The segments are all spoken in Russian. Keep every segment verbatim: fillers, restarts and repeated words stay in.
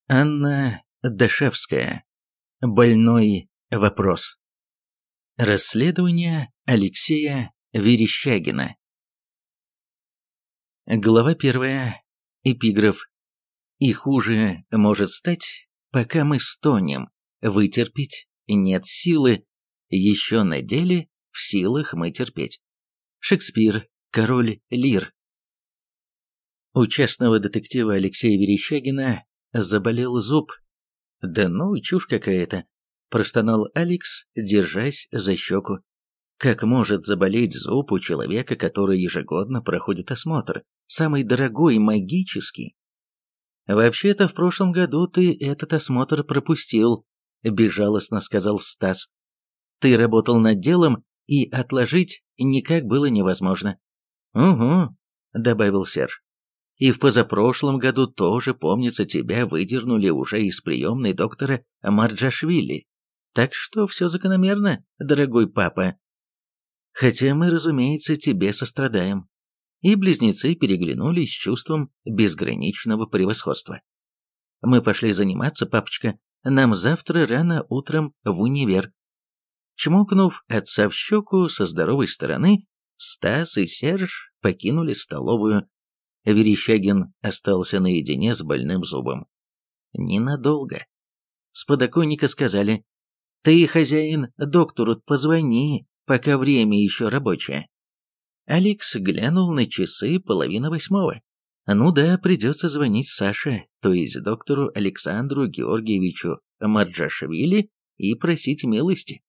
Анна Дашевская. Больной вопрос. Расследование Алексея Верещагина. Глава первая. Эпиграф. «И хуже может стать, пока мы стонем, вытерпеть нет силы, еще на деле в силах мы терпеть». Шекспир, Король Лир. У частного детектива Алексея Верещагина заболел зуб. «Да ну, чушь какая-то», – простонал Алекс, держась за щеку. «Как может заболеть зуб у человека, который ежегодно проходит осмотр, самый дорогой, магический?» «Вообще-то в прошлом году ты этот осмотр пропустил», – безжалостно сказал Стас. «Ты работал над делом, и отложить никак было невозможно». «Угу», – добавил Серж. «И в позапрошлом году тоже, помнится, тебя выдернули уже из приемной доктора Марджашвили. Так что все закономерно, дорогой папа. Хотя мы, разумеется, тебе сострадаем». И близнецы переглянулись с чувством безграничного превосходства. «Мы пошли заниматься, папочка. Нам завтра рано утром в универ». Чмокнув отца в щеку со здоровой стороны, Стас и Серж покинули столовую. Верещагин остался наедине с больным зубом. Ненадолго. С подоконника сказали: «Ты, хозяин, доктору позвони, пока время еще рабочее». Алекс глянул на часы половина восьмого. Ну да, придется звонить Саше, то есть доктору Александру Георгиевичу Марджашвили, и просить милости.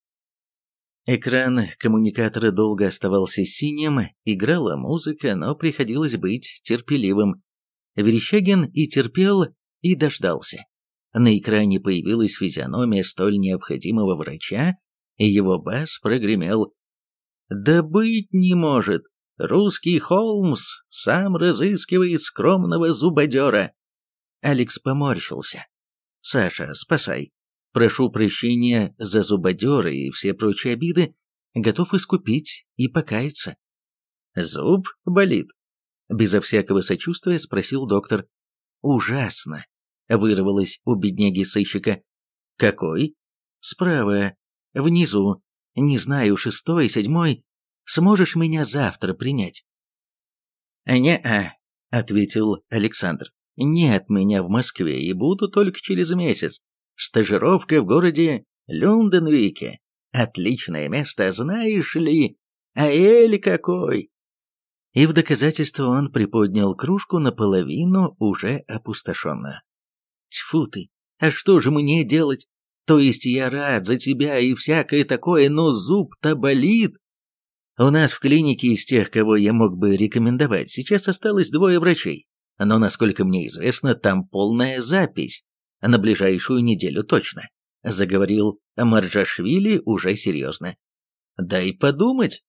Экран коммуникатора долго оставался синим, играла музыка, но приходилось быть терпеливым. Верещагин и терпел, и дождался. На экране появилась физиономия столь необходимого врача, и его бас прогремел: «Да быть не может! Русский Холмс сам разыскивает скромного зубодера!» Алекс поморщился. «Саша, спасай. Прошу прощения за зубодера и все прочие обиды. Готов искупить и покаяться». «Зуб болит?» Безо всякого сочувствия спросил доктор. «Ужасно!» Вырвалось у бедняги-сыщика. «Какой?» «Справа, внизу. Не знаю, шестой, седьмой. Сможешь меня завтра принять?» «Не-а», — ответил Александр. «Нет меня в Москве, и буду только через месяц. Стажировка в городе Люнденвике. Отличное место, знаешь ли? А эль какой!» И в доказательство он приподнял кружку наполовину, уже опустошенную. «Тьфу ты! А что же мне делать? То есть я рад за тебя и всякое такое, но зуб-то болит!» У нас в клинике из тех, кого я мог бы рекомендовать, сейчас осталось двое врачей. Но, насколько мне известно, там полная запись. На ближайшую неделю точно. Заговорил Марджашвили уже серьезно. «Дай подумать».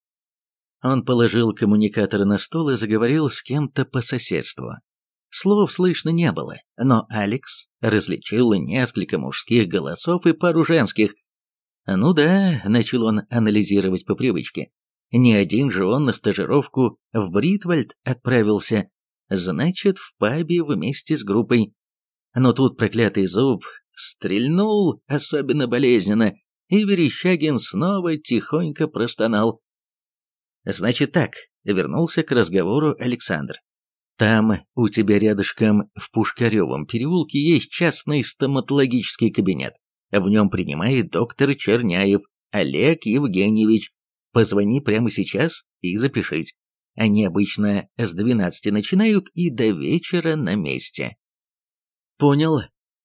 Он положил коммуникатор на стол и заговорил с кем-то по соседству. Слов слышно не было, но Алекс различил несколько мужских голосов и пару женских. «Ну да», — начал он анализировать по привычке, «не один же он на стажировку в Бритвальд отправился, значит, в пабе вместе с группой. Но тут проклятый зуб стрельнул особенно болезненно, и Верещагин снова тихонько простонал. «Значит так», — вернулся к разговору Александр. «Там у тебя рядышком в Пушкаревом переулке есть частный стоматологический кабинет. В нем принимает доктор Черняев Олег Евгеньевич. Позвони прямо сейчас и запишись. Они обычно с двенадцати начинают и до вечера на месте». «Понял.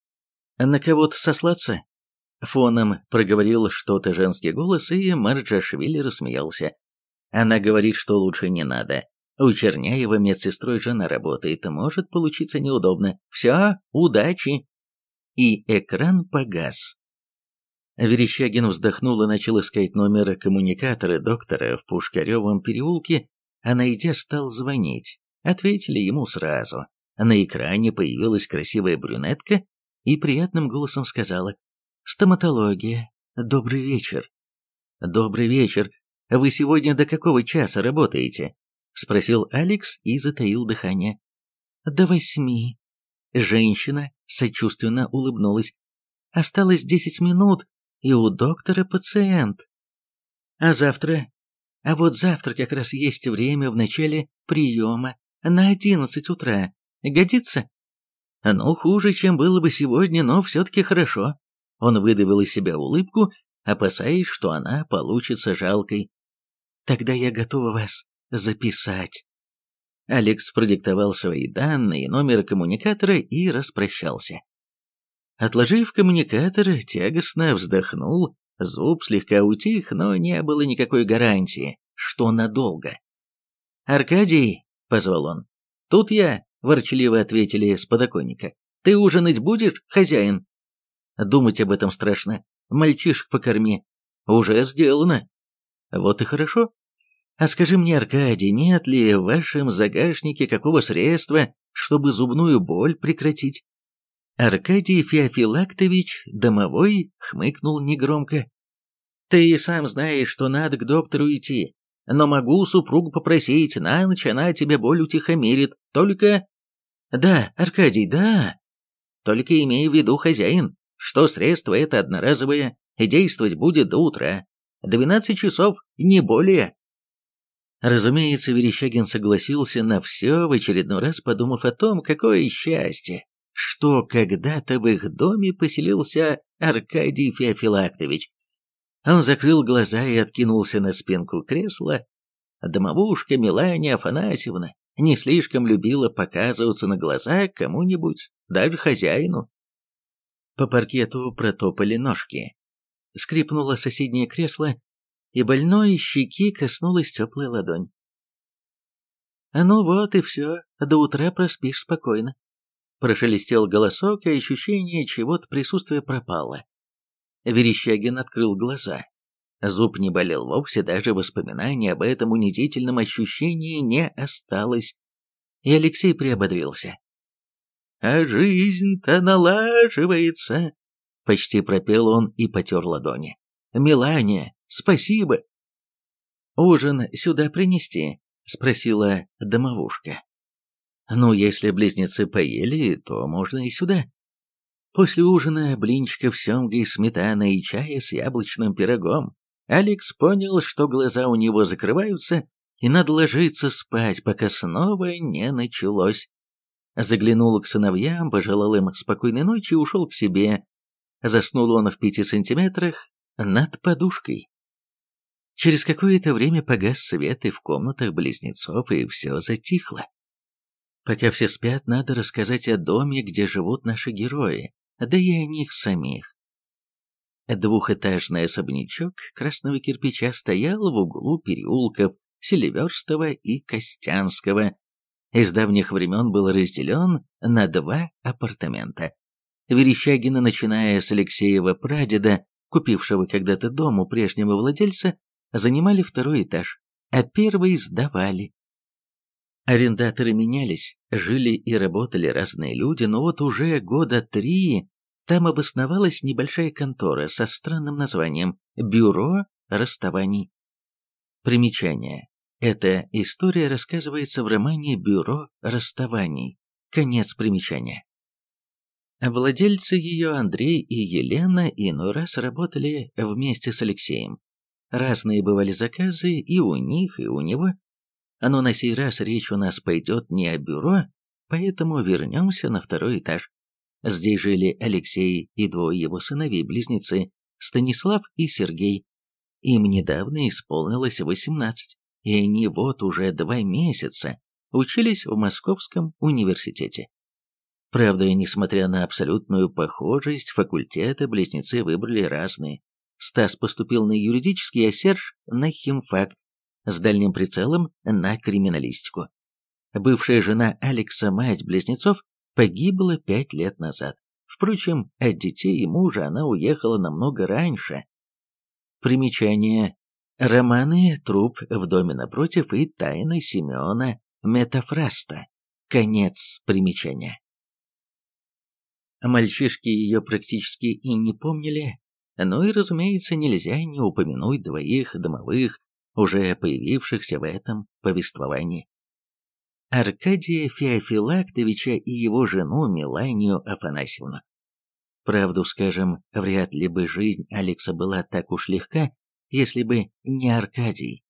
На кого-то сослаться?» Фоном проговорил что-то женский голос, и Марджашвили рассмеялся. «Она говорит, что лучше не надо. У Черняева медсестрой жена работает, может получиться неудобно. Все, удачи!» И экран погас. Верещагин вздохнул и начал искать номер коммуникатора доктора в Пушкаревом переулке, а найдя, стал звонить. Ответили ему сразу. На экране появилась красивая брюнетка и приятным голосом сказала: «Стоматология. Добрый вечер». «Добрый вечер. Вы сегодня до какого часа работаете?» — спросил Алекс и затаил дыхание. «До восьми». Женщина сочувственно улыбнулась. «Осталось десять минут, и у доктора пациент. А завтра? А вот завтра как раз есть время в начале приема, на одиннадцать утра. Годится?» «Ну, хуже, чем было бы сегодня, но все-таки хорошо». Он выдавил из себя улыбку, опасаясь, что она получится жалкой. «Тогда я готова вас записать». Алекс продиктовал свои данные, номер коммуникатора и распрощался. Отложив коммуникатор, тягостно вздохнул, зуб слегка утих, но не было никакой гарантии, что надолго. «Аркадий», — позвал он, — «тут я», — ворчливо ответили с подоконника. «Ты ужинать будешь, хозяин?» «Думать об этом страшно. Мальчишек покорми». «Уже сделано». «Вот и хорошо. А скажи мне, Аркадий, нет ли в вашем загашнике какого средства, чтобы зубную боль прекратить?» Аркадий Феофилактович, домовой, хмыкнул негромко. «Ты и сам знаешь, что надо к доктору идти, но могу супругу попросить, на ночь она тебе боль утихомирит, только...» «Да, Аркадий, да. Только имей в виду, хозяин, что средство это одноразовое, и действовать будет до утра. Двенадцать часов, не более». Разумеется, Верещагин согласился на все, в очередной раз подумав о том, какое счастье, что когда-то в их доме поселился Аркадий Феофилактович. Он закрыл глаза и откинулся на спинку кресла. Домовушка Мелания Афанасьевна не слишком любила показываться на глаза кому-нибудь, даже хозяину. По паркету протопали ножки. Скрипнуло соседнее кресло, и больной щеки коснулась теплая ладонь. «А ну вот и все, до утра проспишь спокойно». Прошелестел голосок, и ощущение чего-то присутствия пропало. Верещагин открыл глаза. Зуб не болел вовсе, даже воспоминания об этом унизительном ощущении не осталось. И Алексей приободрился. «А жизнь-то налаживается!» Почти пропел он и потер ладони. «Мелания, спасибо!» «Ужин сюда принести?» — спросила домовушка. «Ну, если близнецы поели, то можно и сюда». После ужина блинчиков с семгой, сметаной и чая с яблочным пирогом Алекс понял, что глаза у него закрываются, и надо ложиться спать, пока снова не началось. Заглянул к сыновьям, пожелал им спокойной ночи и ушел к себе. Заснул он в пяти сантиметрах над подушкой. Через какое-то время погас свет и в комнатах близнецов, и все затихло. Пока все спят, надо рассказать о доме, где живут наши герои, да и о них самих. Двухэтажный особнячок красного кирпича стоял в углу переулков Селиверстова и Костянского. Из давних времен был разделен на два апартамента. Верещагина, начиная с Алексеева прадеда, купившего когда-то дом у прежнего владельца, занимали второй этаж, а первый сдавали. Арендаторы менялись, жили и работали разные люди, но вот уже года три там обосновалась небольшая контора со странным названием «Бюро расставаний». Примечание. Эта история рассказывается в романе «Бюро расставаний». Конец примечания. Владельцы ее, Андрей и Елена, иной раз работали вместе с Алексеем. Разные бывали заказы и у них, и у него. Но на сей раз речь у нас пойдет не о бюро, поэтому вернемся на второй этаж. Здесь жили Алексей и двое его сыновей-близнецы, Станислав и Сергей. Им недавно исполнилось восемнадцать, и они вот уже два месяца учились в Московском университете. Правда, несмотря на абсолютную похожесть, факультеты близнецы выбрали разные. Стас поступил на юридический, а Серж на химфак, с дальним прицелом на криминалистику. Бывшая жена Алекса, мать близнецов, погибла пять лет назад. Впрочем, от детей и мужа она уехала намного раньше. Примечание. Романы «Труп в доме напротив» и «Тайна Семена Метафраста». Конец примечания. Мальчишки ее практически и не помнили, ну и, разумеется, нельзя не упомянуть двоих домовых, уже появившихся в этом повествовании. Аркадия Феофилактовича и его жену Меланию Афанасьевну. Правду скажем, вряд ли бы жизнь Алекса была так уж легка, если бы не Аркадий.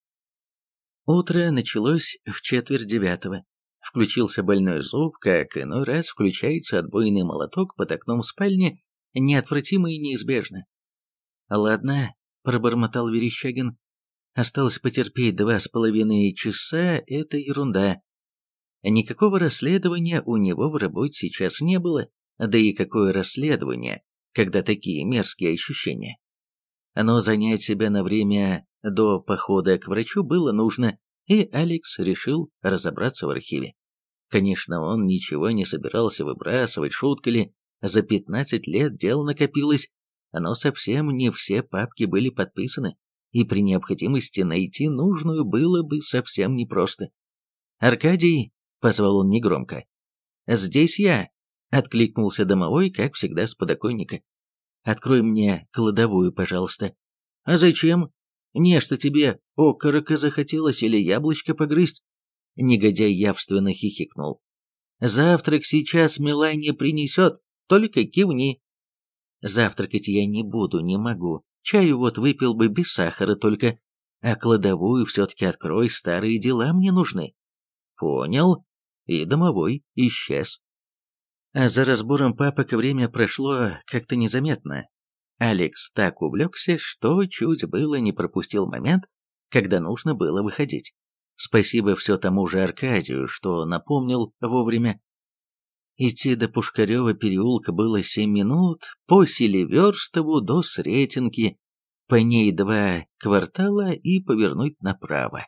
Утро началось в четверть девятого. Включился больной зуб, как иной раз включается отбойный молоток под окном спальни, неотвратимо и неизбежно. «Ладно», — пробормотал Верещагин, — «осталось потерпеть два с половиной часа, это ерунда». Никакого расследования у него в работе сейчас не было, да и какое расследование, когда такие мерзкие ощущения. Но занять себя на время до похода к врачу было нужно, и Алекс решил разобраться в архиве. Конечно, он ничего не собирался выбрасывать, шутка ли, за пятнадцать лет дел накопилось, но совсем не все папки были подписаны, и при необходимости найти нужную было бы совсем непросто. «Аркадий!» — позвал он негромко. «Здесь я!» — откликнулся домовой, как всегда, с подоконника. «Открой мне кладовую, пожалуйста». «А зачем? Не, что тебе окорока захотелось или яблочко погрызть?» Негодяй явственно хихикнул. «Завтрак сейчас Мелания принесет, только кивни». «Завтракать я не буду, не могу. Чаю вот выпил бы без сахара только. А кладовую все-таки открой, старые дела мне нужны». «Понял». И домовой исчез. А за разбором папок время прошло как-то незаметно. Алекс так увлекся, что чуть было не пропустил момент, когда нужно было выходить. Спасибо все тому же Аркадию, что напомнил вовремя. Идти до Пушкарева переулка было семь минут, по Селиверстову до Сретенки, по ней два квартала и повернуть направо.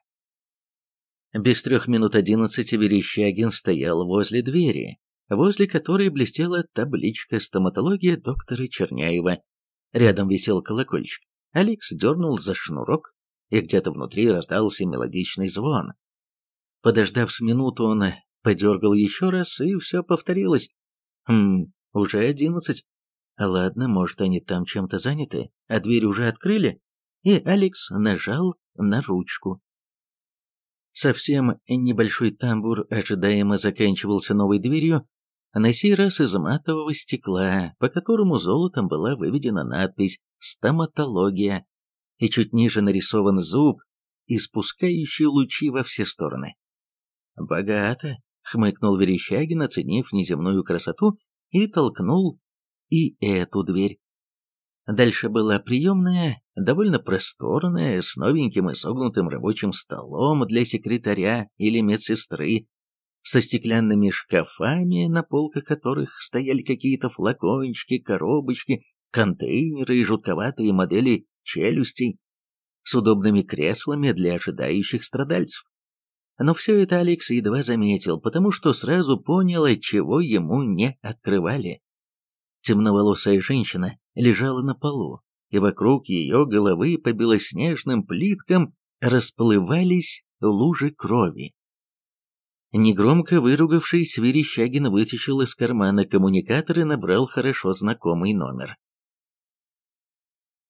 Без трех минут одиннадцати Верещагин стоял возле двери, возле которой блестела табличка «Стоматология доктора Черняева». Рядом висел колокольчик. Алекс дернул за шнурок, и где-то внутри раздался мелодичный звон. Подождав с минуту, он подергал еще раз, и все повторилось. Хм, уже одиннадцать. Ладно, может, они там чем-то заняты, а дверь уже открыли, и Алекс нажал на ручку. Совсем небольшой тамбур ожидаемо заканчивался новой дверью, на сей раз из матового стекла, по которому золотом была выведена надпись «Стоматология», и чуть ниже нарисован зуб, испускающий лучи во все стороны. «Богато», — хмыкнул Верещагин, оценив неземную красоту, и толкнул и эту дверь. Дальше была приемная, довольно просторная, с новеньким изогнутым рабочим столом для секретаря или медсестры, со стеклянными шкафами, на полках которых стояли какие-то флакончики, коробочки, контейнеры и жутковатые модели челюстей, с удобными креслами для ожидающих страдальцев. Но все это Алекс едва заметил, потому что сразу понял, отчего ему не открывали. Темноволосая женщина лежала на полу, и вокруг ее головы по белоснежным плиткам расплывались лужи крови. Негромко выругавшись, Верещагин вытащил из кармана коммуникатор и набрал хорошо знакомый номер.